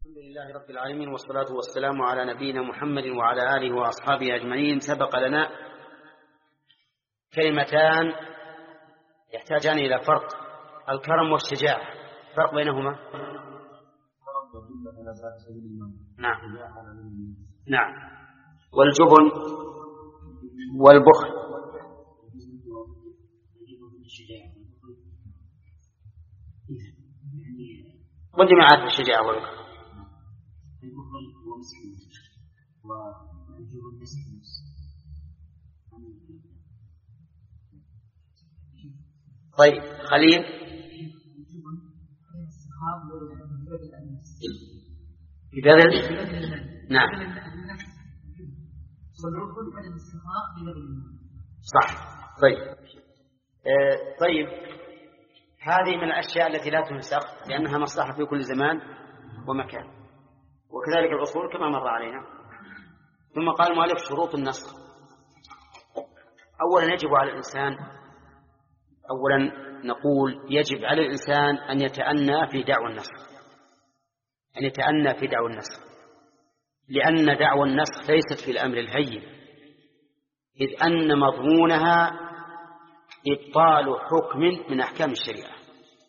الحمد لله رب العالمين، والصلاة والسلام على نبينا محمد وعلى آله وأصحابه أجمعين. سبق لنا كلمتان يحتاجان إلى فرق: الكرم والشجاعة. فرق بينهما. نعم. والجبن والبخل. والجماعات بالشجاعة والبخل. طيب خليل. ببذل. نعم صح. طيب هذه من الأشياء التي لا تنسخ لأنها مصلحة في كل زمان ومكان، وكذلك الأصول كما مر علينا. ثم قال المؤلف: شروط النسخ. أولا يجب على الإنسان أن يتأنى في دعوى النسخ، لأن دعوى النسخ ليست في الأمر الهين، إذ أن مضمونها إبطال حكم من أحكام الشريعة.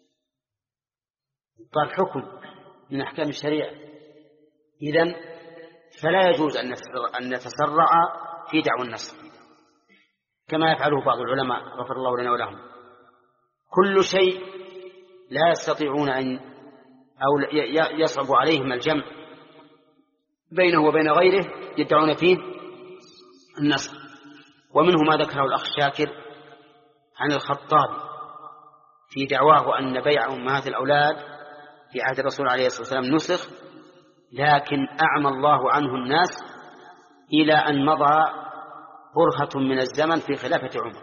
إبطال حكم من أحكام الشريعة، إذن فلا يجوز أن نتسرع في دعوى النسخ كما يفعله بعض العلماء غفر الله لنا ولهم. كل شيء لا يستطيعون أو يصعب عليهم الجمع بينه وبين غيره يدعون فيه النسخ. ومنه ما ذكره الأخ شاكر عن الخطاب في دعواه أن بيع أمهات الأولاد في عهد الرسول عليه الصلاة والسلام نسخ، لكن أعمى الله عنه الناس إلى أن مضى برهة من الزمن في خلافة عمر.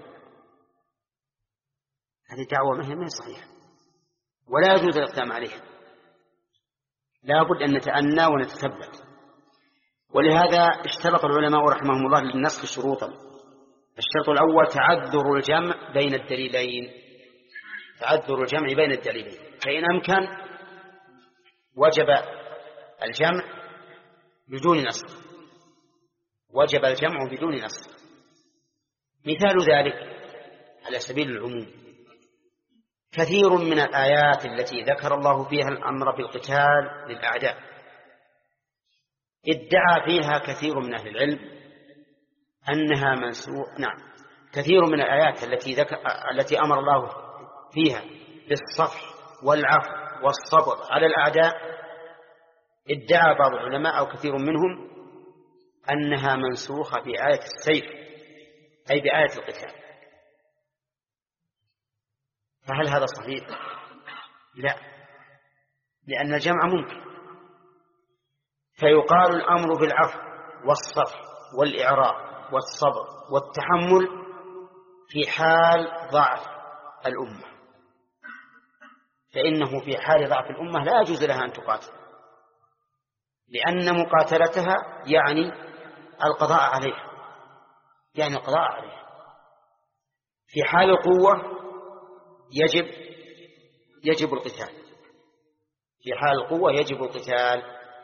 هذه دعوة ما هي صحيحة ولا يجوز الاقدام عليها، لا بد أن نتأنى ونتثبت. ولهذا اشترط العلماء رحمهم الله للنسخ شروطا. الشرط الأول تعذر الجمع بين الدليلين، فإن أمكن وجب الجمع بدون نسخ. مثال ذلك على سبيل العموم: كثير من الآيات التي ذكر الله فيها الأمر بالقتال للأعداء ادعى فيها كثير من أهل العلم أنها منسوخ. نعم، كثير من الآيات التي أمر الله فيها بالصفح والعفو والصبر على الأعداء ادعى بعض العلماء أو كثير منهم أنها منسوخة بآية السيف، أي بآية القتال. فهل هذا صحيح؟ لا، لأن الجمع ممكن. فيقال الأمر بالعفو والصفح والإعراض والصبر والتحمل في حال ضعف الأمة، فإنه في حال ضعف الأمة لا يجوز لها أن تقاتل، لأن مقاتلتها يعني القضاء عليها. في حال القوة يجب القتال.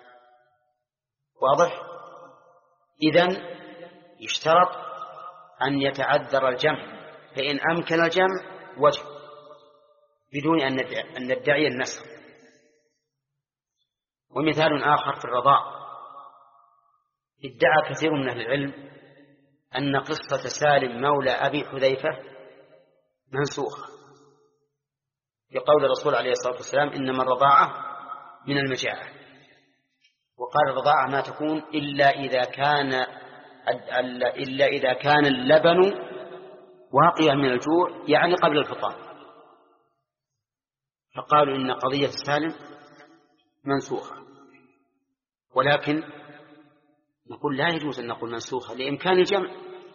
واضح؟ إذن يشترط أن يتعذر الجمع، فإن أمكن الجمع وجب بدون أن ندعي النسخ. ومثال آخر في الرضاع: ادعى كثير من أهل العلم أن قصة سالم مولى أبي حذيفة منسوخة بقول الرسول عليه الصلاة والسلام: إنما الرضاعة من المجاعة. وقال الرضاعة ما تكون إلا إذا كان اللبن واقيا من الجوع، يعني قبل الفطام. فقالوا إن قضية سالم منسوخة، ولكن نقول لا يجوز أن نقول منسوخة لإمكان الجمع.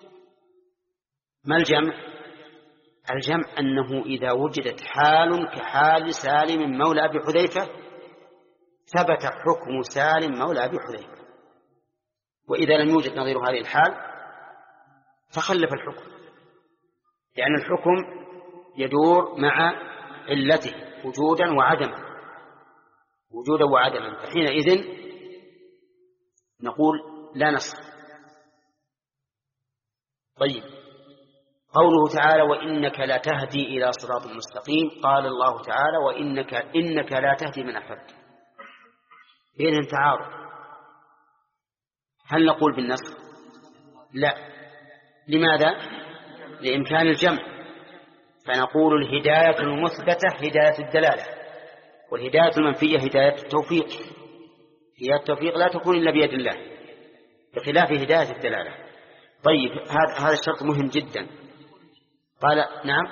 ما الجمع؟ الجمع أنه إذا وجدت حال كحال سالم مولى أبي حذيفة ثبت حكم سالم مولى أبي حذيفة، وإذا لم يوجد نظير هذه الحال فخلف الحكم، لأن الحكم يدور مع علته وجودا وعدما، وجودا وعدما، فحينئذ نقول لا نسخ. طيب، قوله تعالى وإنك لا تهدي إلى صراط مستقيم، قال الله تعالى إنك لا تهدي من أحببت، بينهم تعارض. هل نقول بالنسخ؟ لا. لماذا؟ لإمكان الجمع، فنقول الهداية المثبتة هداية الدلالة، والهداية المنفية هداية التوفيق. هداية التوفيق لا تكون إلا بيد الله، بخلاف هداية الدلالة. طيب، هذا الشرط مهم جدا. قال نعم.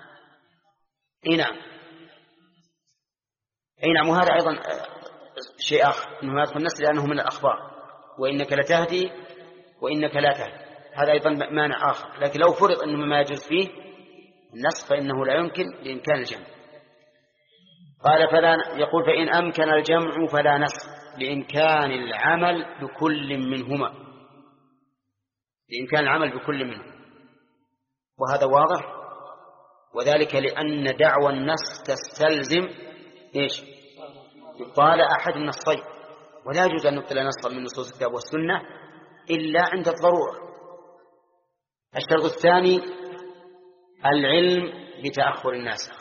أي نعم، وهذا أيضا شيء آخر، أنه يدخل النص لأنه من الأخبار، وإنك لتهدي وإنك لا تهدي، هذا أيضا مانع آخر. لكن لو فرض أنه ما يجوز فيه النص فإنه لا يمكن لإمكان الجمع. قال يقول فإن أمكن الجمع فلا نسخ لإمكان العمل بكل منهما، لإمكان العمل بكل منهما، وهذا واضح. وذلك لأن دعوى النص تستلزم إيش؟ إبطال أحد النصين، ولا يجوز أن نبطل نصا من نصوص الكتاب والسنة إلا عند الضرورة. الشرط الثاني العلم بتأخر الناسخ،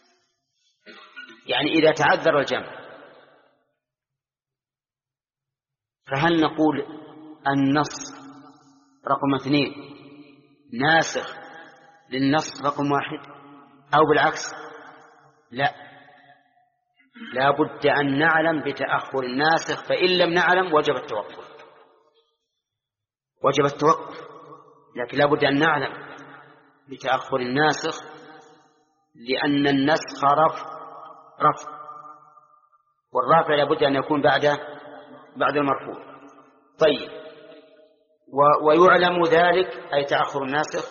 يعني إذا تعذر الجمع فهل نقول النص رقم 2 ناسخ للنص رقم 1 أو بالعكس؟ لا بد أن نعلم بتأخر الناسخ، فإن لم نعلم وجب التوقف. لكن لا بد أن نعلم بتأخر الناسخ، لأن النسخ رفع، والرافع لا بد أن يكون بعد المرفوع. طيب، ويعلم ذلك أي تأخر الناسخ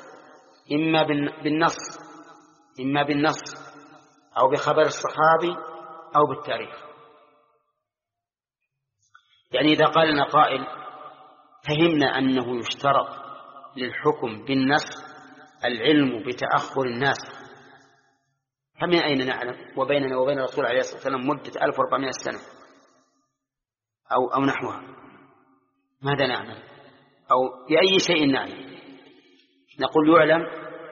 إما بالنص أو بخبر الصحابي أو بالتاريخ. يعني إذا قال لنا قائل فهمنا أنه يشترط للحكم بالنسخ العلم بتأخر الناسخ، فمن أين نعلم وبيننا وبين الرسول عليه الصلاة والسلام مدة 1400 سنة أو نحوها؟ ماذا نعلم؟ أو بأي شيء نعلم؟ نقول يعلم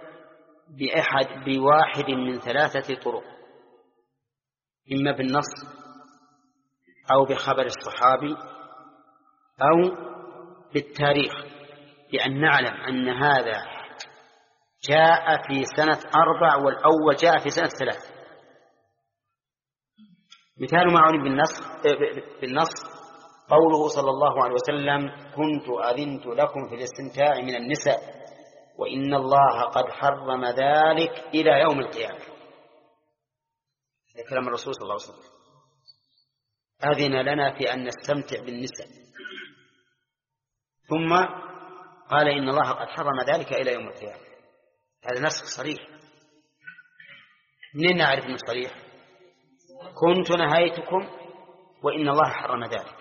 بواحد من 3 طرق، إما بالنص أو بخبر الصحابي أو بالتاريخ، بأن نعلم أن هذا جاء في سنة 4 والأول جاء في سنة 3. مثال ما علم بالنص قوله صلى الله عليه وسلم كنت أذنت لكم في الاستمتاع من النساء وإن الله قد حرم ذلك إلى يوم القيامة. هذا كلام الرسول صلى الله عليه وسلم، أذن لنا في أن نستمتع بالنساء، ثم قال إن الله قد حرم ذلك إلى يوم القيامة. هذا نسخ صريح. منين نعرف أنه صريح؟ كنت نهيتكم وإن الله حرم ذلك،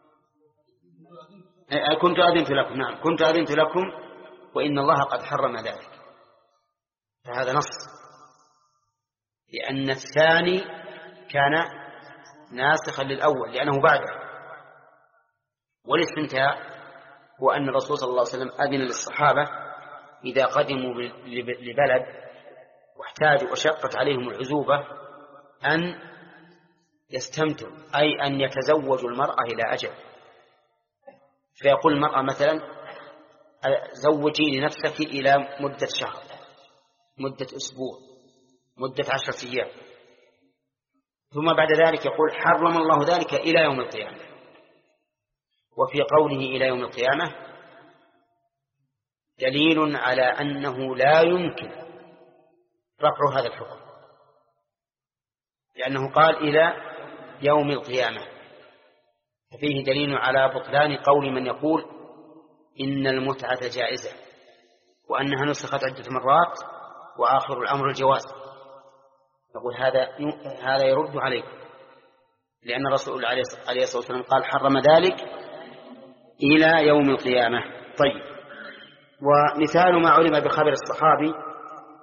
كنت أذنت لكم، نعم كنت أذنت لكم وإن الله قد حرم ذلك. فهذا نص، لأن الثاني كان ناسخا للأول لأنه بعده. والاستمتاع هو أن الرسول صلى الله عليه وسلم أذن للصحابة إذا قدموا لبلد واحتاجوا وشقت عليهم العزوبة أن يستمتعوا، أي أن يتزوجوا المرأة إلى أجل. فيقول المرأة مثلا زوجي لنفسك إلى مدة شهر، مدة أسبوع، مدة 10 أيام، ثم بعد ذلك يقول حرم الله ذلك إلى يوم القيامة. وفي قوله إلى يوم القيامة دليل على أنه لا يمكن رفع هذا الحكم، لأنه قال إلى يوم القيامة، ففيه دليل على بطلان قول من يقول إن المتعة جائزة وأنها نسخت عدة مرات وآخر الأمر الجواز. نقول هذا يرد عليكم، لأن الرسول عليه الصلاة والسلام قال حرم ذلك إلى يوم القيامة. طيب، ومثال ما علم بخبر الصحابي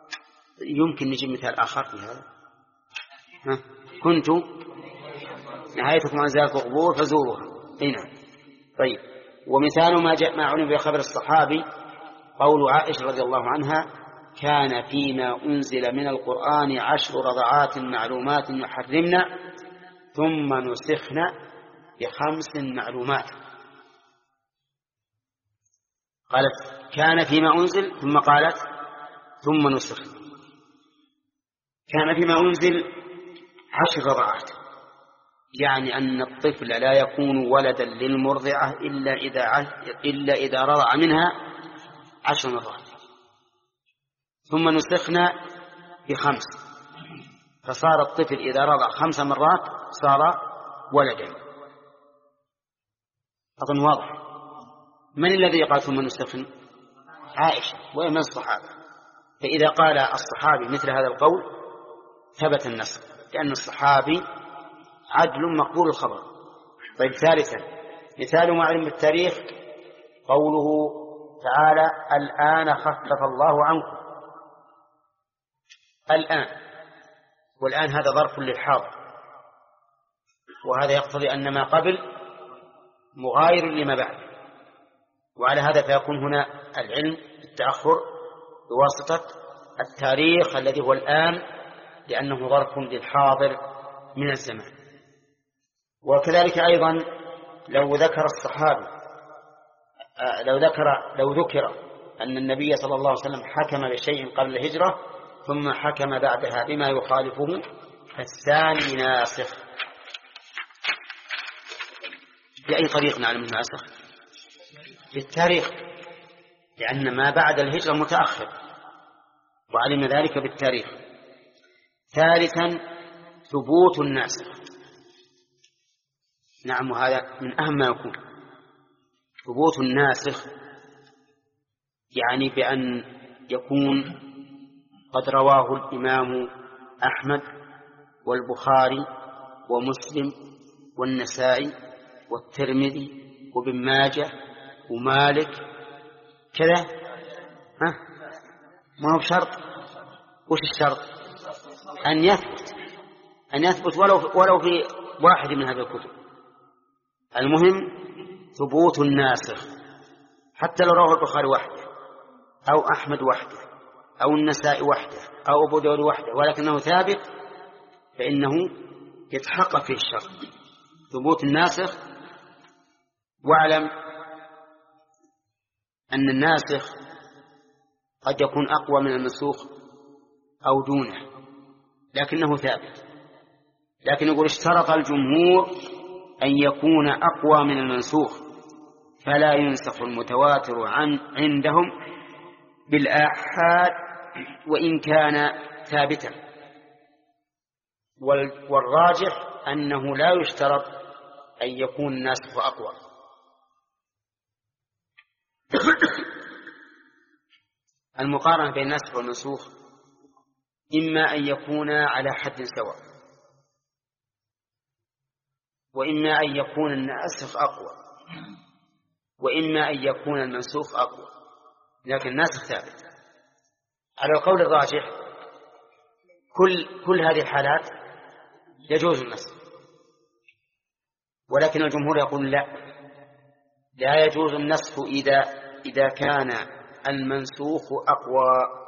يمكن نجيب مثال آخر في هذا. كنت نهايتكم عن زيارة القبور فزوروها. نعم. طيب، ومثال ما علم بخبر الصحابي قول عائشة رضي الله عنها: كان فيما أنزل من القرآن 10 رضعات معلومات يحرمن ثم نسخن ب5 معلومات. قالت كان فيما أنزل ثم قالت ثم نسخن. كان فيما أنزل 10 رضعات، يعني أن الطفل لا يكون ولدا للمرضعة إلا إذا رضع منها 10 مرات. ثم نسخنا ب5، فصار الطفل إذا رضع 5 مرات صار ولدا. أظن واضح. من الذي قال ثم نسخن؟ عائشة ومن الصحابة. فإذا قال الصحابي مثل هذا القول ثبت النسخ، لأن الصحابي عدل مقبول الخبر. طيب، ثالثا مثال معلم بالتاريخ قوله تعالى: الآن خفف الله عنكم. الآن، والآن هذا ظرف للحاضر، وهذا يقتضي أن ما قبل مغاير لما بعد، وعلى هذا فيكون هنا العلم بالتأخر بواسطة التاريخ الذي هو الآن، لأنه ظرف للحاضر من الزمان. وكذلك أيضا لو ذكر الصحابي لو ذكر أن النبي صلى الله عليه وسلم حكم بشيء قبل الهجرة ثم حكم بعدها بما يخالفه فالثاني ناسخ. بأي طريق نعلم الناسخ؟ بالتاريخ، لأن ما بعد الهجرة متأخر وعلم ذلك بالتاريخ. ثالثا ثبوت الناسخ. نعم، وهذا من أهم ما يكون. ثبوت الناسخ يعني بأن يكون قد رواه الإمام أحمد والبخاري ومسلم والنسائي والترمذي وابن ماجه ومالك كذا. ما هو بشرط. وش الشرط؟ أن يثبت ولو في واحد من هذه الكتب. المهم ثبوت الناسخ، حتى لو رواه البخاري وحده أو أحمد وحده أو النسائي وحده أو أبو داود وحده ولكنه ثابت فإنه يتحقق فيه الشرط ثبوت الناسخ. واعلم أن الناسخ قد يكون أقوى من المنسوخ أو دونه لكنه ثابت. لكن يقول اشترط الجمهور أن يكون أقوى من المنسوخ فلا ينسخ المتواتر عندهم بالآحاد وإن كان ثابتا. والراجح أنه لا يشترط أن يكون الناسخ أقوى. المقارنة بين الناسخ والمنسوخ إما أن يكون على حد سواء وإما أن يكون الناسخ أقوى وإما أن يكون المنسوخ أقوى، لكن الناسخ ثابت. على القول الراجح كل هذه الحالات يجوز النسخ، ولكن الجمهور يقول لا يجوز النسخ إذا كان المنسوخ أقوى.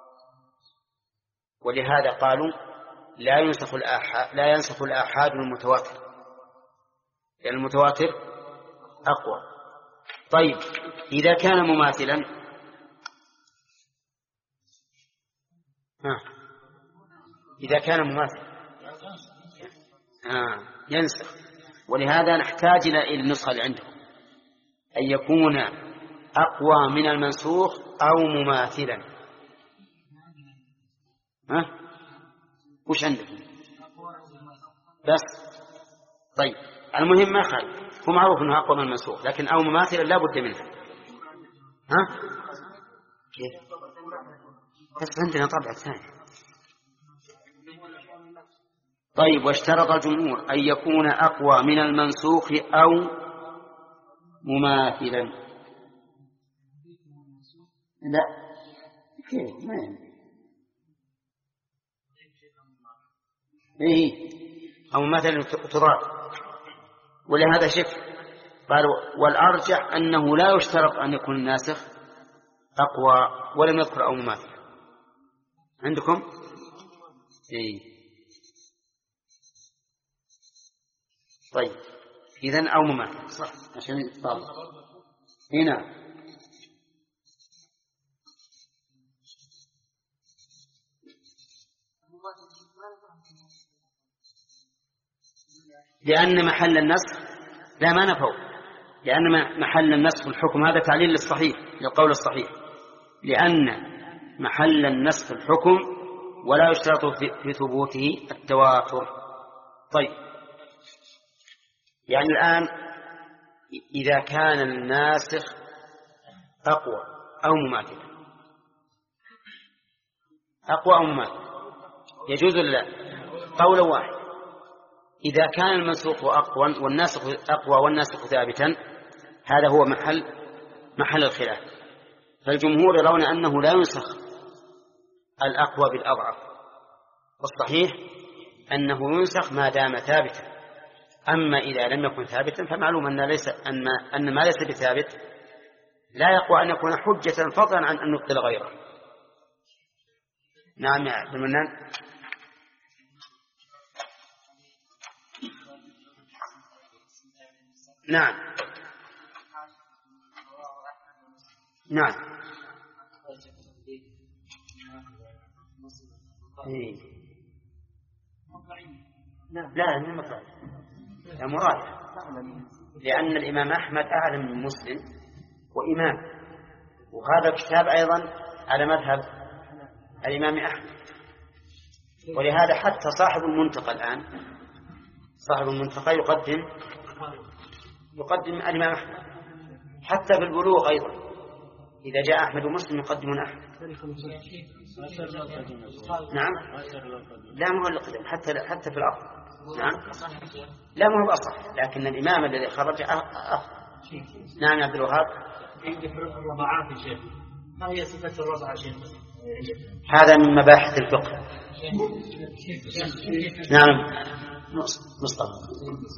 ولهذا قالوا لا ينسخ الآحاد المتواتر لأن المتواتر أقوى. طيب، إذا كان مماثلا إذا كان مماثلا ينسخ. ولهذا نحتاج إلى النسخة اللي عندهم أن يكون أقوى من المنسوخ أو مماثلا. وش عندك بس؟ طيب، المهم ما خالف، هو معروف أنه أقوى من المنسوخ لكن أو مماثلا لا بد منها. كيف؟ بس عندنا طبع ثاني. طيب، واشترط الجمهور أن يكون أقوى من المنسوخ أو مماثلا. لا كيف؟ ما يعني أو مثلا تضاد ولهذا شك قالوا والأرجح أنه لا يشترط أن يكون الناسخ أقوى، ولم يذكر أو مماثل. عندكم؟ طيب إذن أو مماثل صح عشان يتطابق. هنا لأن محل النسخ لا ما نفوا، لأن محل النسخ الحكم، هذا تعليل للصحيح للقول الصحيح، لأن محل النسخ الحكم ولا يشترط في ثبوته التواتر. طيب يعني الآن إذا كان الناسخ أقوى أو مماثل، أقوى أو مماثل يجوز لا قولا واحد. إذا كان المنسوخ أقوى والناسخ أقوى والناسخ ثابتا، هذا هو محل الخلاف. فالجمهور يرون أنه لا ينسخ الأقوى بالأضعف، والصحيح أنه ينسخ ما دام ثابتا. أما إذا لم يكن ثابتا فمعلوم أن ما ليس بثابت لا يقوى أن يكون حجة فضلا عن أن يبطل غيره. نعم يا عبد المنان. نعم نعم لا من مطلع يا مراد، لأن الإمام أحمد أعلم من مسلم وإمام، وهذا الكتاب أيضا على مذهب الإمام أحمد. ولهذا حتى صاحب المنتقى الآن، صاحب المنتقى يقدم الإمام أحمد، حتى في البلوغ أيضا إذا جاء أحمد ومسلم يقدمون أحمد. نعم لا مو القدم حتى في الأرض. نعم لا مو بأصح، لكن الإمام الذي خرج أفضل. نعم يا عبد الوهاب. عندي حروف الرضاعات يا شيخ، ما هي صفة الرضاعة شيخ؟ هذا من مباحث الفقه. نعم مصطفى.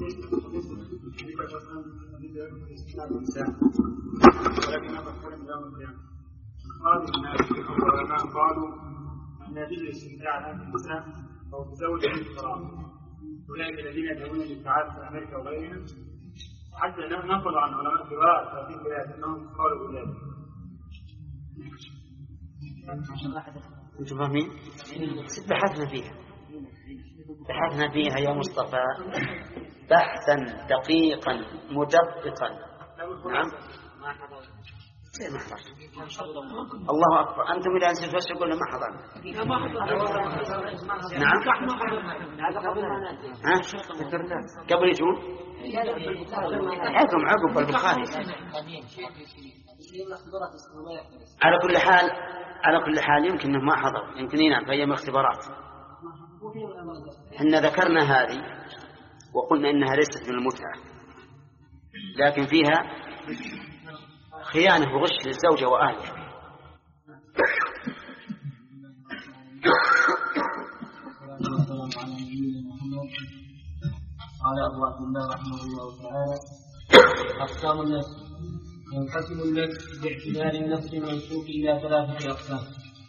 ولكن هذا الكلام يوم القيامة قالوا الناس والعلماء قالوا أن يجوز الاستمتاع عن النساء أو تزوج من الفراغ، أولئك الذين يدعون للابتعاد في أمريكا وغيرها، حتى نقلوا عن علماء كبار في البلاد أنهم قالوا بذلك. أنتم فاهمين؟ بحثنا فيها يا مصطفى بحثا دقيقا مدققا. نعم الله أكبر. أنتم إذا أنسوا بس يقولون ما حضرنا. نعم قبل يجون عقب البخاري. على كل حال يمكن أنه ما حضر، يمكن ينام في أيام اختبارات. إحنا ذكرنا هذه وقلنا إنها ليست من المتعة، لكن فيها خيانة وغش للزوجة وأهلها. قال أبو عبد الله رحمه الله تعالى: أقسام النفس. ينقسم النفس باعتبار النفس المنسوخ إلى 3 أقسام.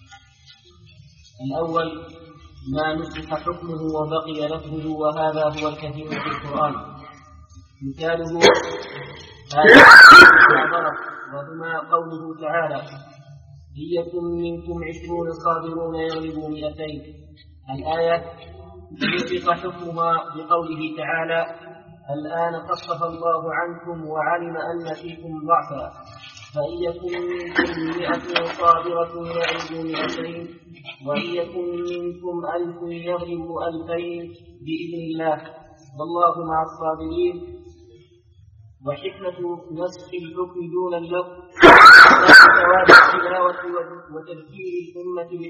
الأول ما نسخ حكمه وبقي لفظه، وهذا هو الكثير في القرآن. مثاله هذا وهما قوله تعالى: إن يكن منكم 20 صابرون يغلبوا 200. الآية نسخ حكمها بقوله تعالى: الآن خفف الله عنكم وعلم أن فيكم ضعفا، فإن يكن منكم 100 صابرة يغلبوا 200، وإن يكن منكم 1000 يغلبوا 2000 بإذن الله، والله مع الصابرين. وحكمة نسخ الحكم دون اللفظ ثواب التلاوة وتذكير الأمة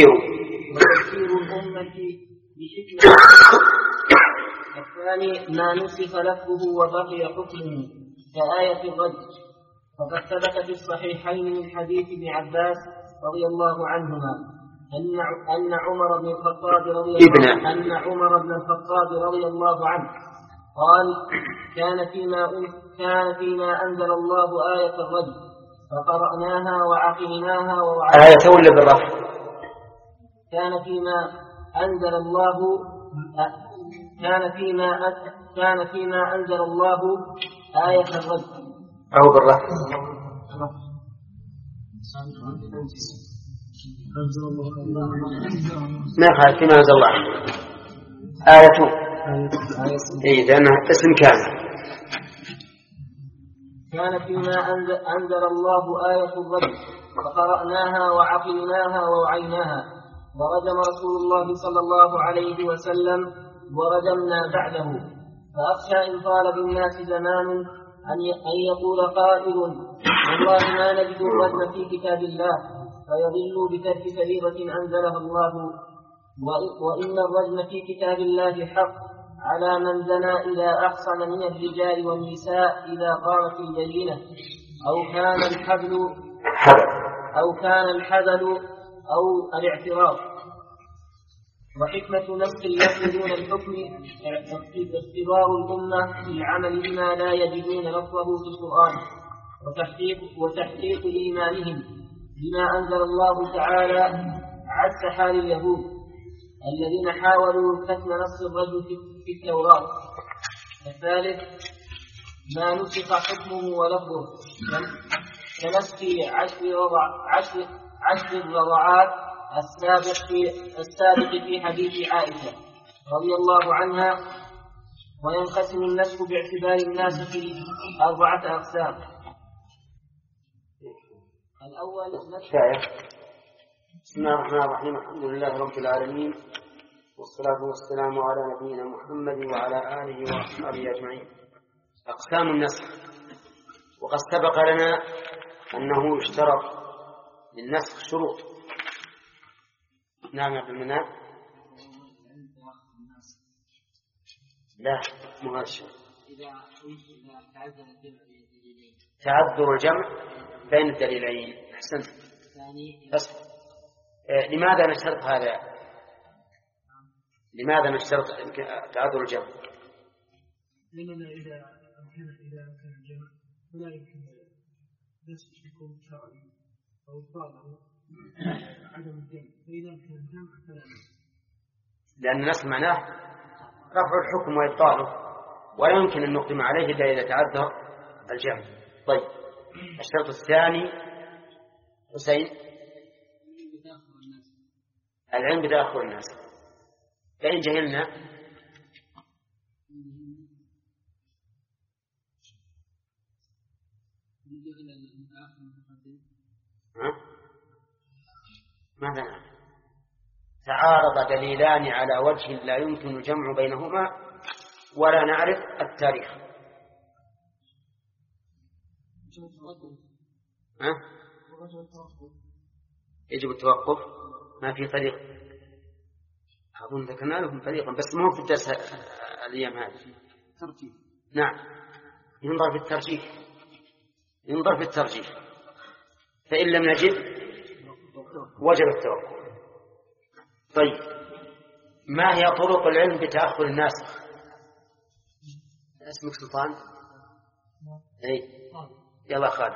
بحكمة. الثاني ما نسخ لفظه وبقي حكمه كآية الرجم، فقد ثبت في الصحيحين من حديث ابن عباس رضي الله عنهما أن عمر بن الخطاب رضي الله عنه قال: كان فيما أنزل الله آية الرجم فقرأناها وعقلناها ووعيناها. آية ولا بالرفع؟ كان فيما أنزل الله آية الرجم أو بالرفع؟ ما يخالف فيما أنزل الله آية. إيه لأنها اسم كامل. كان فيما أنزل الله آية الرجم فقرأناها وعقلناها ووعيناها ورجم رسول الله صلى الله عليه وسلم ورجمنا بعده. فأخشى إن طال بالناس زمان أن يقول قائل: والله ما نجد الرجم في كتاب الله، فيضلوا بترك كبيرة أنزلها الله. وإن الرجم في كتاب الله حق على من زنى إذا أحصن من الرجال والنساء إذا قامت البينة أو كان الحذل أو الاعتراف. وحكمة نسخ اللفظ دون الحكم اختبار الأمة في العمل بما لا يجدون لفظه في القرآن وتحقيق إيمانهم بما أنزل الله تعالى عكس حال اليهود الذين حاولوا كتم نص الرجل في التوراة. الثالث ما نسخ حكمه ولفظه كنسخ عشر الرضعات السابق في حديث عائشة رضي الله عنها. وينقسم النسخ باعتبار الناسخ 4 أقسام. الأول نسخ. بسم الله الرحمن الرحيم. الحمد لله رب العالمين، والصلاة والسلام على نبينا محمد وعلى آله وأصحابه أجمعين. أقسام النسخ. وقد سبق لنا أنه يشترط للنسخ شروط. نعم يا ابن المنام. لا مو هذا الشيء. تعذر الجمع بين الدليلين. أحسنت. بس لماذا نشترط هذا؟ لماذا نشترط تعذر الجمع؟ لأننا إذا كان الجمع فلا يمكن يكون شرعي أو طالب عدم الجمع، فإذا كان الجمع فلا يمكن. لأن النسخ معناه رفع الحكم وإبطاله، ولا يمكن أن نقدم عليه إلا إذا تعذر الجمع. طيب الشرط الثاني حسين العلم بتأخر الناس. فإن جهلنا ماذا نعمل؟ تعارض دليلان على وجه لا يمكن الجمع بينهما ولا نعرف التاريخ. يجب التوقف. ما في طريق. أظن ذكرنا لكم طريقا بس مو في الدرس الأيام هذه. ترجيح. نعم ينظر في الترجيح. فإن لم نجد وجب التوقف. طيب ما هي طرق العلم بتأخر الناسخ؟ اسمك سلطان؟ اي يلا خالد.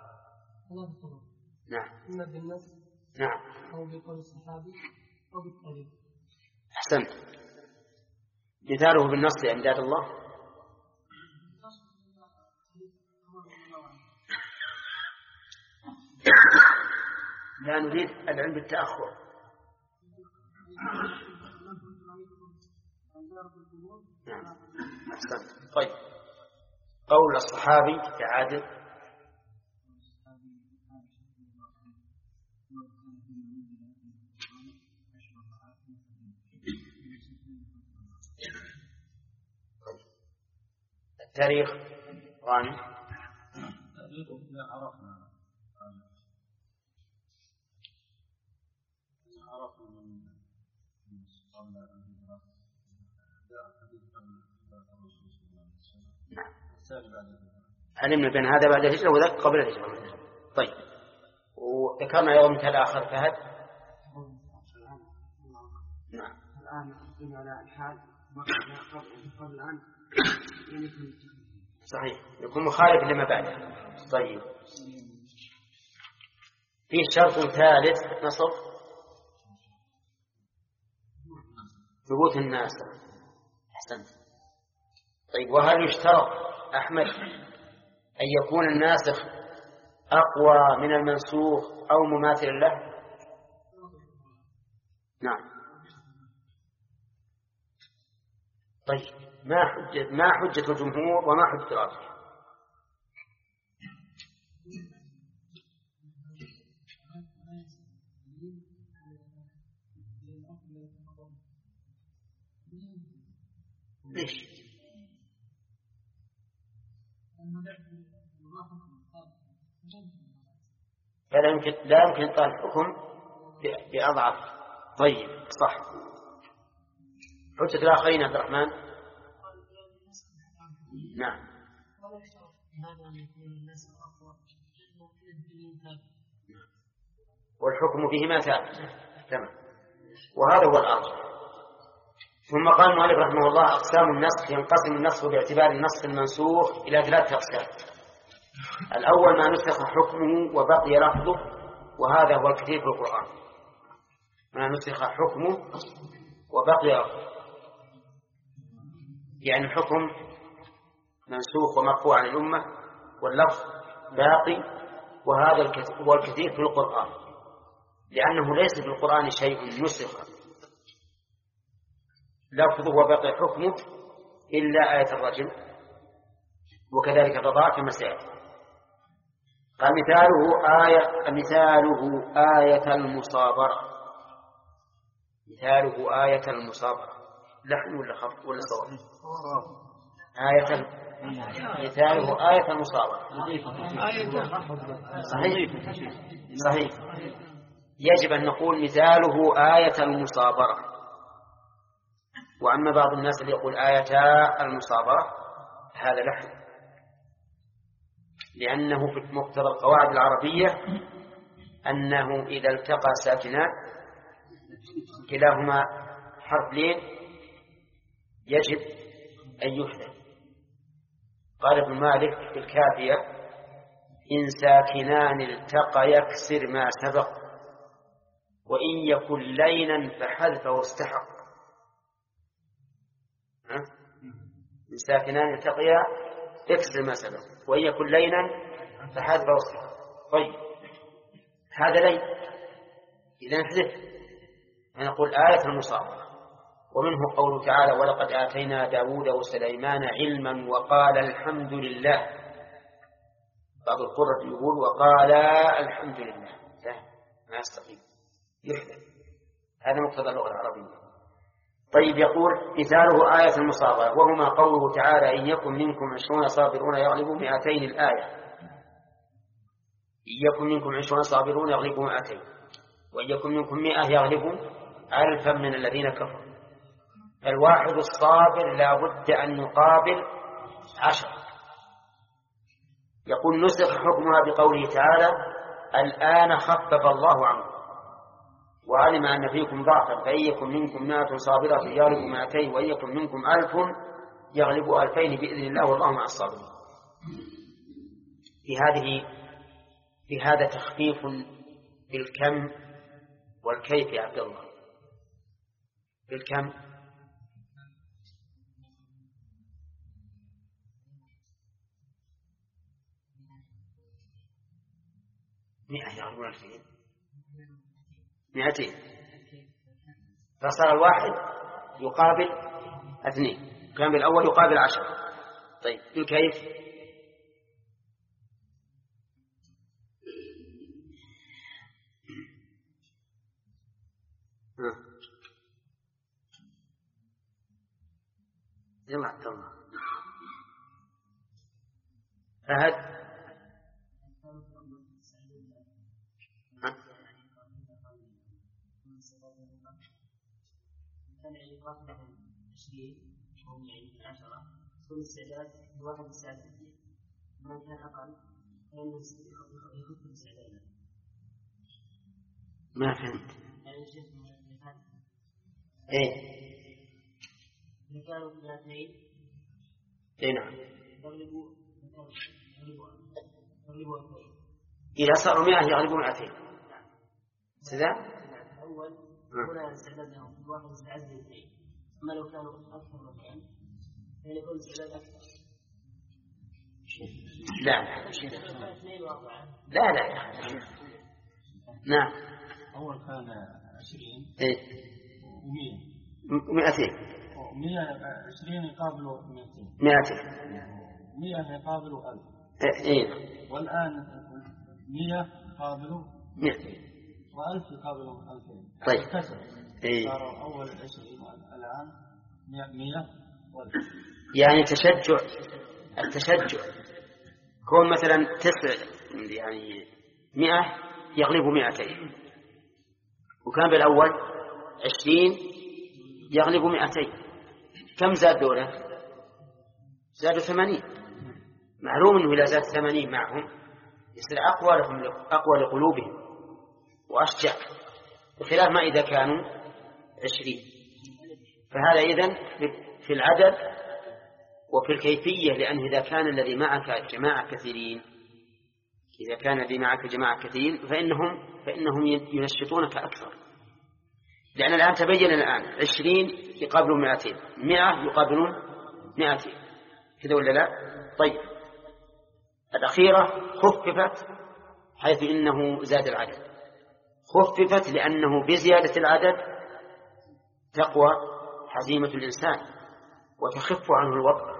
نعم. نعم. أو بقول الصحابي أو بالتاريخ. أحسنت. مثاله بالنص يا أمداد الله. لا نريد العلم بالتأخر. نعم. أحسنت. طيب قول الصحابي تعادل. التاريخ غاني. علمنا بين هذا بعد الهجرة وذاك قبل الهجرة. طيب وذكرنا يوم مثال آخر فهد. نعم. الآن على الحال قبل الآن صحيح، يكون مخالف لما بعده. طيب، في شرط ثالث نصب، ثبوت الناسخ. أحسنت. طيب، وهل يشترط أحمد أن يكون الناسخ أقوى من المنسوخ أو مماثل له؟ نعم. طيب، ما حجة الجمهور وما حجة الراجح؟ ليش؟ لا يمكن طال الحكم بأضعف. طيب، صح. حجة الآخرين عبد الرحمن. نعم. والحكم بهما ثابت. تمام. وهذا هو الأرجح. ثم قال المؤلف رحمه الله: أقسام النسخ. ينقسم النسخ باعتبار النسخ المنسوخ إلى 3 أقسام. الأول ما نسخ حكمه وبقي لفظه، وهذا هو الكثير في القرآن. ما نسخ حكمه وبقي لفظه، يعني الحكم منسوخ ومرفوع عن الأمة واللفظ باقي، وهذا هو الكثير في القرآن، لأنه ليس في القرآن شيء نسخ لفظه وبقي حكمه إلا آية الرجم، وكذلك الرضاع كما سيأتي. قال مثاله آية المصابرة. مثاله آية المصابرة، لحن ولا خفض ولا صواب؟ مثاله آية المصابرة. صحيح. يجب أن نقول مثاله آية المصابرة. وأما بعض الناس اللي يقول آيتا المصابرة، هذا لحن، لأنه في مقتضى القواعد العربية أنه إذا التقى ساكنان كلاهما حرف لين يجب أن يحذف. قال ابن مالك في الكافية: إن ساكنان التقى يكسر ما سبق، وإن يكن لينا فحذفه استحق. إن ساكنان التقيا يكسر ما سبق، وإن يكن لينا فحذفه استحق. طيب، هذا لين، إذا نحذف نقول آية المصابرة. ومنه قوله تعالى: ولقد آتينا داود وسليمان علما وقال الحمد لله. بعض القرة يقول وقال الحمد لله، لا، ما يستقيم، يحذف. هذا مقتضى اللغة العربية. طيب، يقول مثاله آية المصابرة، وهما قوله تعالى: إن يكن منكم 20 صابرون يغلبوا 200. الآية: إن يكن منكم 20 صابرون يغلبوا 200، وإن يكن منكم 100 يغلبوا 1000 من الذين كفروا. الواحد الصابر لا بد أن يقابل 10. يقول: نسخ حكمها بقوله تعالى: الآن خفف الله عنكم وعلم أن فيكم ضعفا فإن يكن منكم 100 صابرة يغلبوا 200، وإن يكن منكم 1000 يغلبوا 2000 بإذن الله والله مع الصابرين. في هذا تخفيف بالكم والكيف يا عبد الله. بالكم مئة يغلبون 2000، 200، فصار الواحد يقابل 2، كان بالأول يقابل 10. طيب، بالكيف يلا عبد الله فهد. كان علاقات لهم 20 وهم يعني 10 يكون الاستعداد بواحد الساعة 60. ما كان أقل فإنه يكون استعدادا. ما فهمت. يعني شيخ إيه؟ إذا كانوا 200 نعم. إذا صاروا 100 يغلبون 200. سذا أول هنا استعدادهم الواحد يستعد للاثنين، أما لو كانوا أكثر من 100 فيكون استعداد أكثر. لا نعم. أول كان 20 و100 120 يقابلوا 200 100 يقابلوا 1000. والآن 100 يقابلوا 200 و1000 يقابلوا 2000. طيب. صاروا أول 20 والآن 100 و1000. يعني التشجع كون مثلا 100 يغلب 200، وكان بالأول 20 يغلب 200. كم زاد دوله؟ زادوا 80. معلوم أنه إذا زاد 80 معهم يصير أقوى لقلوبهم وأشجع، بخلاف ما إذا كانوا 20. فهذا إذن في العدد وفي الكيفية، لأن إذا كان الذي معك جماعة كثيرين فإنهم ينشطونك أكثر، لأن الآن تبين 20 يقابلون 200 100 يقابلون 200 كذا ولا لا؟ طيب الأخيرة خففت حيث إنه زاد العدد، خففت لأنه بزيادة العدد تقوى حزيمة الإنسان وتخف عنه الوطأ.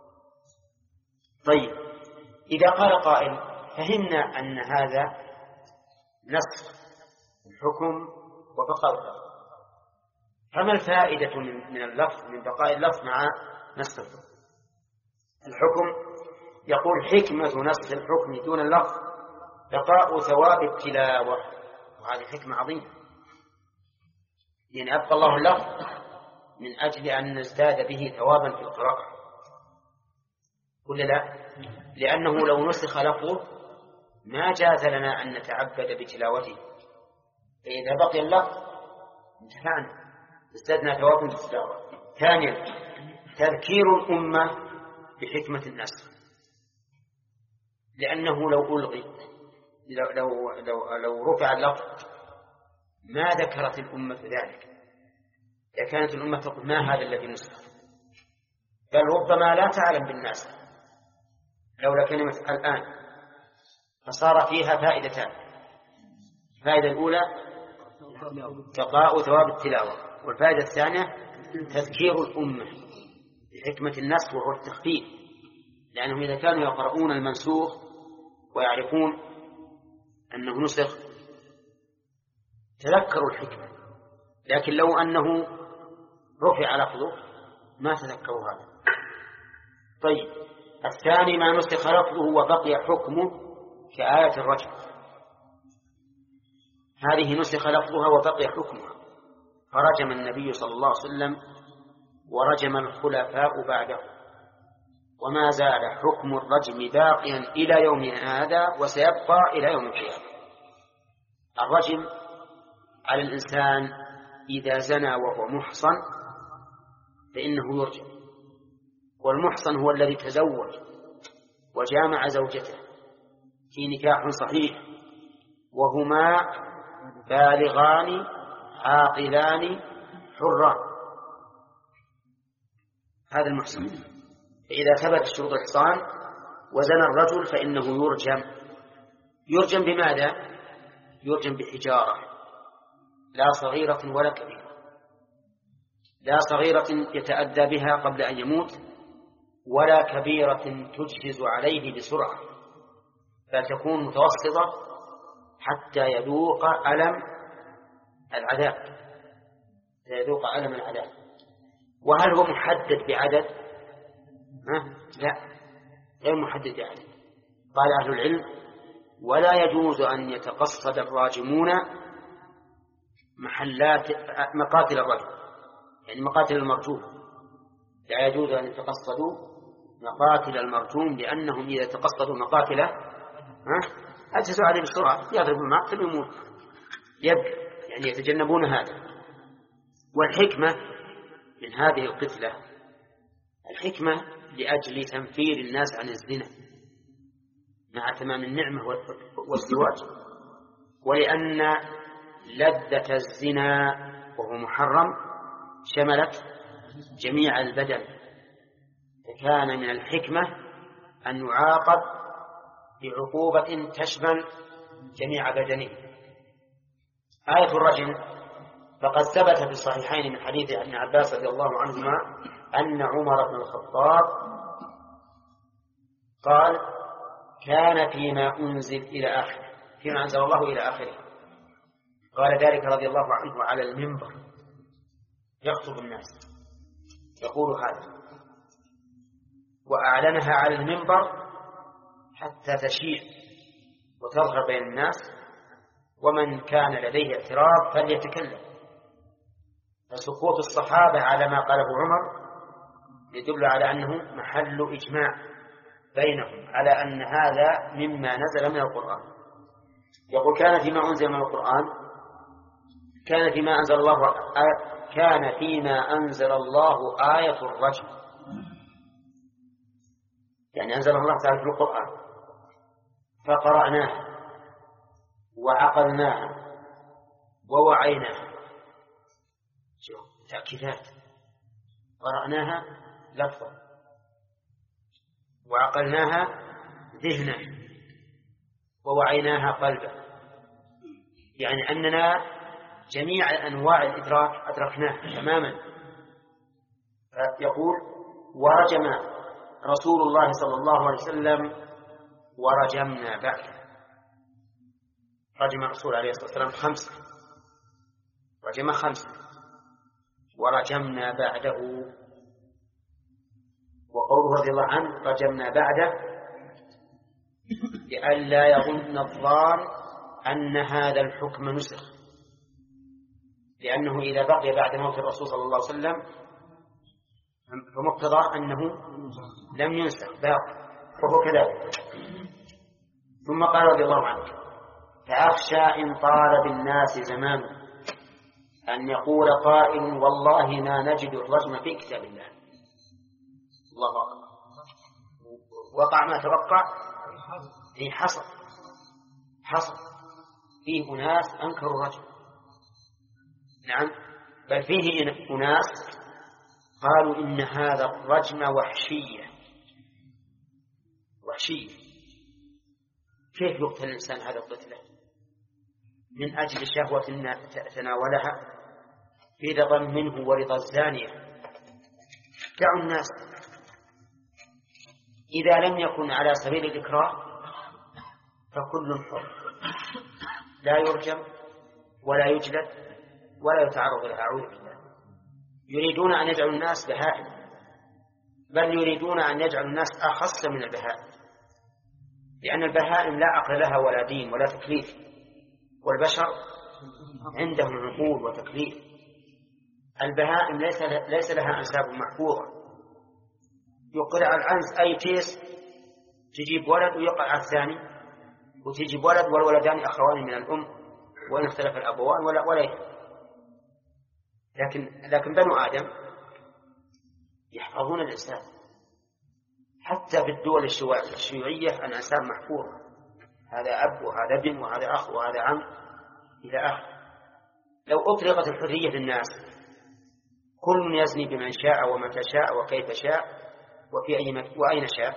طيب إذا قال قائل فهمنا أن هذا نسخ الحكم وبقاء اللفظ، فما الفائدة من اللفظ، من بقاء اللفظ مع نسخ الحكم؟ يقول حكمة نسخ الحكم دون اللفظ بقاء ثواب التلاوة، وهذه حكمة عظيمة. يعني أبقى الله اللفظ من أجل أن نزداد به ثوابا في القراءة، ولا لا؟ لأنه لو نسخ لفظه ما جاز لنا أن نتعبد بتلاوته، فإذا بقي اللفظ انتفعنا ازددنا ثوابا في التلاوة. ثانيا تذكير الأمة بحكمة النسخ، لأنه لو ألغي لو رفع اللفظ ما ذكرت الأمة ذلك، إذا كانت الأمة تقول ما هذا الذي نسخ، بل ربما لا تعلم بالناس لولا كلمة الآن، فصار فيها فائدتان. الفائدة الأولى بقاء ثواب التلاوة، والفائدة الثانية تذكير الأمة بحكمة النسخ وهو التخفيف، لأنهم إذا كانوا يقرؤون المنسوخ ويعرفون أنه نسخ تذكروا الحكمة، لكن لو أنه رفع لفظه ما تذكروا هذا. طيب الثاني ما نسخ لفظه وبقي حكمه كآية الرجم، هذه نسخ لفظها وبقي حكمها، فرجم النبي صلى الله عليه وسلم ورجم الخلفاء بعده، وما زال حكم الرجم باقيا إلى يومنا هذا وسيبقى إلى يوم القيامة. الرجم على الإنسان إذا زنى وهو محصن فإنه يرجم، والمحصن هو الذي تزوج وجامع زوجته في نكاح صحيح وهما بالغان عاقلان حران، هذا المحصن. فإذا ثبت شروط الإحصان وزنى الرجل فإنه يرجم بماذا؟ يرجم بحجارة، لا صغيرة ولا كبيرة، لا صغيرة يتأذى بها قبل أن يموت ولا كبيرة تجهز عليه بسرعة، فتكون متوسطة حتى يذوق ألم العذاب. وهل هو محدد بعدد؟ لا، غير محدد بعدد. قال أهل العلم ولا يجوز أن يتقصد الراجمون مقاتل الرجل، يعني مقاتل المرجوم، لا يجوز أن يتقصدوا مقاتل المرجوم، لأنهم إذا تقصدوا مقاتله أجهزوا عليه بسرعة يضرب المقتل ويموت، يبقى يعني يتجنبون هذا. والحكمة من هذه القتلة، الحكمة لأجل تنفير الناس عن الزنا مع تمام النعمة والزواج، ولأن لذة الزنا وهو محرم شملت جميع البدن، فكان من الحكمة أن يعاقب بعقوبة تشمل جميع بدنه. آية الرجم فقد ثبت في الصحيحين من حديث ابن عباس رضي الله عنهما أن عمر بن الخطاب قال: كان فيما أنزل إلى آخره، فيما أنزل الله إلى آخره، قال ذلك رضي الله عنه على المنبر يخطب الناس يقول هذا، وأعلنها على المنبر حتى تشيع وتظهر بين الناس، ومن كان لديه اعتراض فليتكلم. فسقوط الصحابة على ما قاله عمر يدل على أنه محل إجماع بينهم على أن هذا مما نزل من القرآن. يقول: كان فيما أنزل من القرآن، كان فيما أنزل الله كان فيما أنزل الله آية الرجم، يعني أنزل الله تعالى في القرآن فقرأناها وعقلناها ووعيناها. تأكيدات: قرأناها لفظا وعقلناها ذهنا ووعيناها قلبا، يعني أننا جميع أنواع الإدراك أدركناها تماما. يقول: ورجم رسول الله صلى الله عليه وسلم ورجمنا بعده. رجم الرسول عليه الصلاة والسلام 5، رجم 5 ورجمنا بعده. وقوله رضي الله عنه رجمنا بعده لئلا يظن الظان أن هذا الحكم نسخ، لأنه إذا بقي بعد موت الرسول صلى الله عليه وسلم فمقتضى أنه لم ينسخ باقي، وهو كذلك. ثم قال رضي الله عنه: فأخشى إن طال بالناس زمان أن يقول قائل والله ما نجد الرجم في كتاب الله. الله أكبر. وقع ما توقع، في حصل فيه أناس أنكروا الرجم، نعم، بل فيه أناس قالوا إن هذا الرجم وحشية. كيف يقتل الإنسان هذا القتلة من أجل شهوة تناولها في رضا منه ورضا الزانية؟ دعوا الناس، إذا لم يكن على سبيل الإكراه فكل حر، لا يرجم ولا يجلد ولا يتعرض لها، أعوذ بالله. يريدون أن يجعلوا الناس بهائم، بل يريدون أن يجعلوا الناس أخص من البهائم، لأن البهائم لا عقل لها ولا دين ولا تكليف، والبشر عندهم عقول وتكليف. البهائم ليس لها أنساب محفوظة، يقرع العنز أي تيس تجيب ولد ويقع على الثاني، وتجيب ولد والولدان أخوان من الأم وإن اختلف الأبوان ولا يهم. لكن بنو آدم يحفظون الإنسان، حتى في الدول الشيوعية الأنساب محفوظة، هذا أب وهذا ابن وهذا أخ وهذا عم إلى آخر. لو أطلقت الحرية للناس كل يزني بمن شاء ومتى شاء وكيف شاء وفي وأين شاء،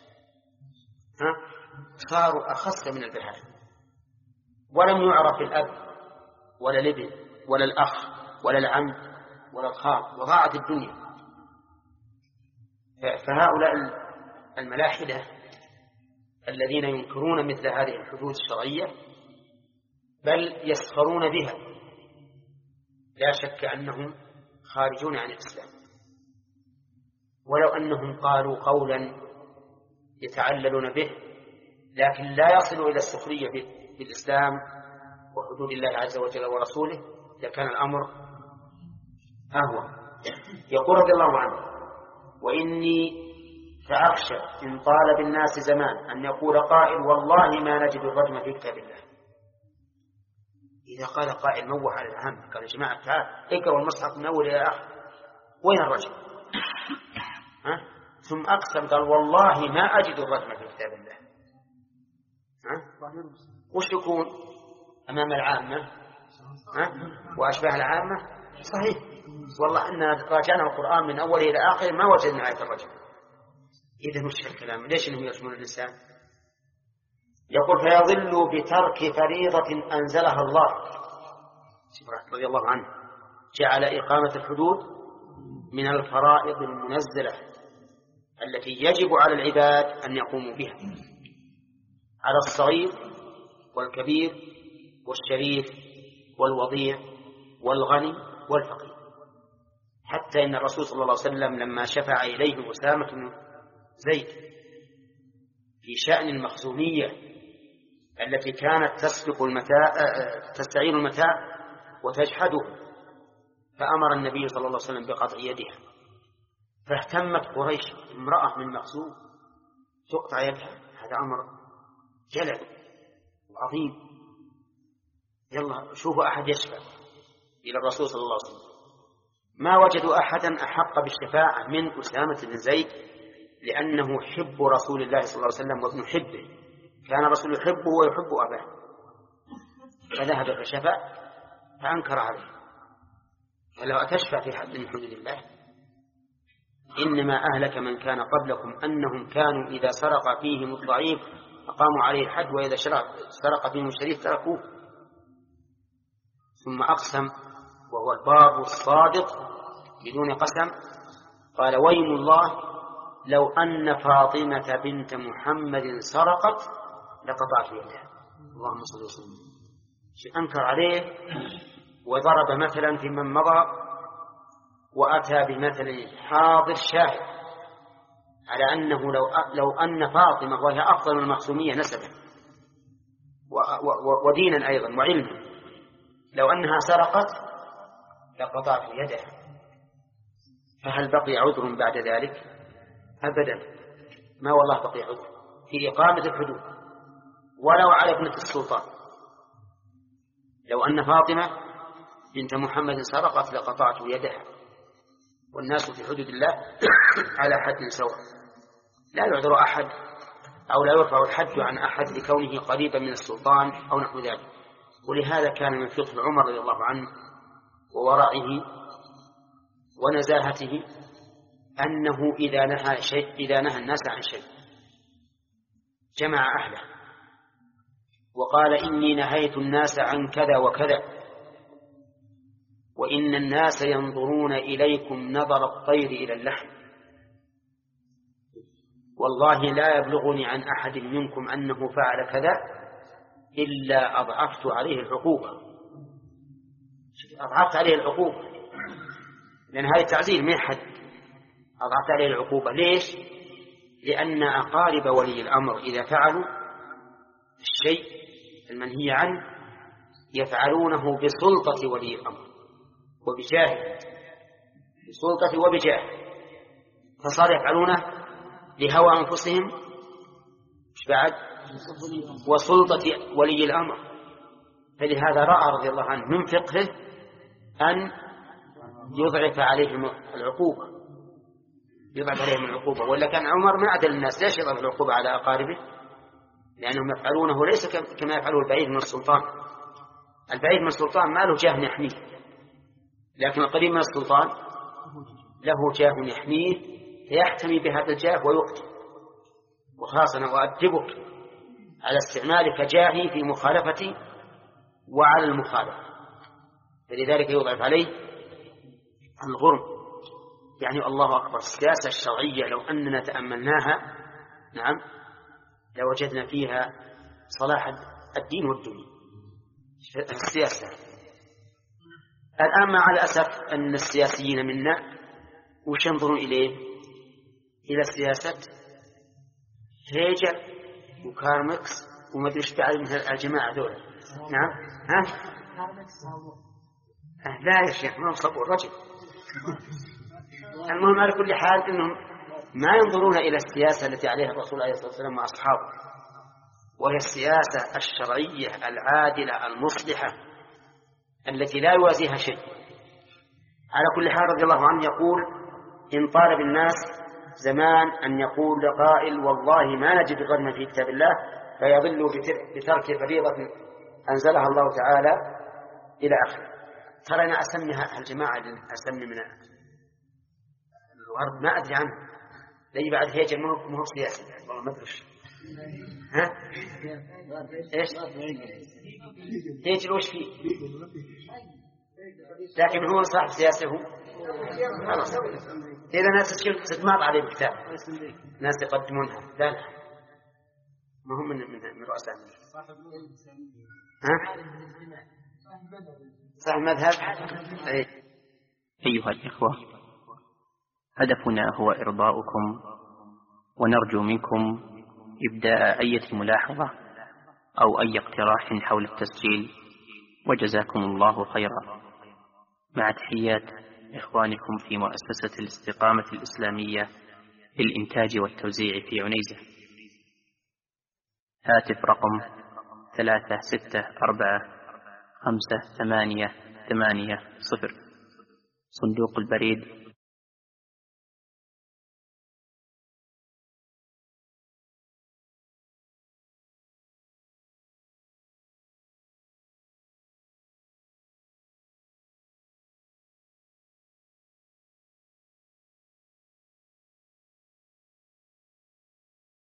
صاروا أخص من البهائم، ولم يعرف الأب ولا الابن ولا الأخ ولا العم ولا الخال، وضاعت الدنيا. فهؤلاء الملاحدة الذين ينكرون مثل هذه الحدود الشرعية بل يسخرون بها، لا شك أنهم خارجون عن الإسلام، ولو أنهم قالوا قولا يتعللون به لكن لا يصلوا إلى السخرية بالإسلام وحدود الله عز وجل ورسوله لكان الأمر أهون. يقول رضي الله عنه: وإني فأخشى إن طال بالناس زمان أن يقول قائل والله ما نجد الرجم في كتاب الله. إذا قال قائل موح على العام قال يا جماعة تعال اقرأوا المصحف من أول إلى آخر، وين الرجم؟ ثم أقسم قال والله ما أجد الرجم في كتاب الله. وش يكون أمام العامة وأشباه العامة؟ صحيح والله أننا راجعنا القرآن من أوله إلى آخره ما وجدنا آية الرجم. إذا مش الكلام ليش إنهم يرجمون الإنسان؟ يقول فيضل بترك فريضة أنزلها الله رضي الله عنه، جعل إقامة الحدود من الفرائض المنزلة التي يجب على العباد أن يقوموا بها على الصغير والكبير والشريف والوضيع والغني والفقير. حتى إن الرسول صلى الله عليه وسلم لما شفع إليه أسامة بن زيد في شأن المخزومية التي كانت تستعين المتاع وتجحده، فأمر النبي صلى الله عليه وسلم بقطع يدها، فاهتمت قريش امرأة من مخزوم تقطع يدها، هذا أمر جلل وعظيم. يلا شوفوا أحد يشفع إلى الرسول صلى الله عليه وسلم، ما وجدوا أحدا أحق بالشفاعة من أسامة بن زيد، لأنه حب رسول الله صلى الله عليه وسلم وابن حبه، كان الرسول يحبه ويحب أباه، فذهب فشفع فأنكر عليه. فلو أتشفع في حد من حدود الله؟ إنما أهلك من كان قبلكم أنهم كانوا إذا سرق فيهم الضعيف أقاموا عليه الحد، وإذا سرق فيهم الشريف تركوه. ثم أقسم وهو الباب الصادق بدون قسم، قال ويم الله لو أن فاطمة بنت محمد سرقت لقطعت يدها. اللهم صل وسلم. أنكر عليه وضرب مثلا في من مضى، وأتى بمثل حاضر شاهد على أنه لو أن فاطمة وهي أفضل المخزومية نسبا ودينا أيضا وعلما، لو أنها سرقت لقطعت يدها. فهل بقي عذر بعد ذلك؟ أبدا، ما والله بقي عذر في إقامة الحدود ولو على ابنة السلطان. لو أن فاطمة بنت محمد سرقت لقطعت يدها، والناس في حدود الله على حد سواء، لا يعذر أحد أو لا يرفع الحد عن أحد لكونه قريبا من السلطان أو نحو ذلك. ولهذا كان من فقه عمر رضي الله عنه وورعه ونزاهته أنه إذا نهى الناس عن شيء جمع أهله وقال إني نهيت الناس عن كذا وكذا، وإن الناس ينظرون إليكم نظر الطير إلى اللحم، والله لا يبلغني عن أحد منكم أنه فعل كذا إلا أضعفت عليه العقوبة. أضعفت عليه العقوبة لأن هذا التعزير من حد. أضعفت عليه العقوبة ليش؟ لأن أقارب ولي الأمر إذا فعلوا الشيء المنهي عنه يفعلونه بسلطة ولي الأمر وبجاهه، بسلطة وبجاه، فصار يفعلونه لهوى أنفسهم بعد وسلطة ولي الأمر. فلهذا رأى رضي الله عنه من فقهه أن يضعف عليهم العقوبة، يضعف عليهم العقوبة. ولا كان عمر من عدل الناس، ليش يضعف العقوبة على أقاربه؟ لأنهم يفعلونه ليس كما يفعله البعيد من السلطان. البعيد من السلطان ما له جاه يحميه، لكن القريب من السلطان له جاه يحميه فيحتمي بهذا الجاه ويقتل. وخاصة وأدبك على استعمالك جاهي في مخالفتي وعلى المخالفة، فلذلك يضعف عليه الغرم. يعني الله أكبر، السياسة الشرعية لو أننا تأملناها نعم لوجدنا فيها صلاح الدين والدنيا. السياسة الآن مع الأسف أن السياسيين منا وش ينظرون إليه؟ إلى السياسة هيجل وكارمكس وما أدري إيش بعد من الجماعة دول. نعم لا يا شيخ ما نصبوا الرجل. المهم على كل حال إنهم ما ينظرون إلى السياسة التي عليها الرسول عليه الصلاة والسلام وأصحابه، وهي السياسة الشرعية العادلة المصلحة التي لا يوازيها شيء. على كل حال رضي الله عنه يقول إن طال بالناس زمان أن يقول قائل والله ما نجد غنما في كتاب الله فيضل بترك فريضة أنزلها الله تعالى إلى آخره. ترى أنا أسميها الجماعة اللي أسمي من الغرب ما أدري عنه لأي بعد هيجر ما هو سياسي والله ما أدري. ها؟ إيش؟ هيجر وش فيه؟ لكن هو صاحب سياسة هو. خلاص. إذا ناس تتماط عليه الكتاب. ناس يقدمونها. لا ما هم من رؤساء. ها؟ صاحب مذهب. أيها الإخوة، هدفنا هو إرضاؤكم، ونرجو منكم إبداء أي ملاحظة أو أي اقتراح حول التسجيل، وجزاكم الله خيرا. مع تحيات إخوانكم في مؤسسة الاستقامة الإسلامية للإنتاج والتوزيع في عنيزة. هاتف رقم 364-588-80. صندوق البريد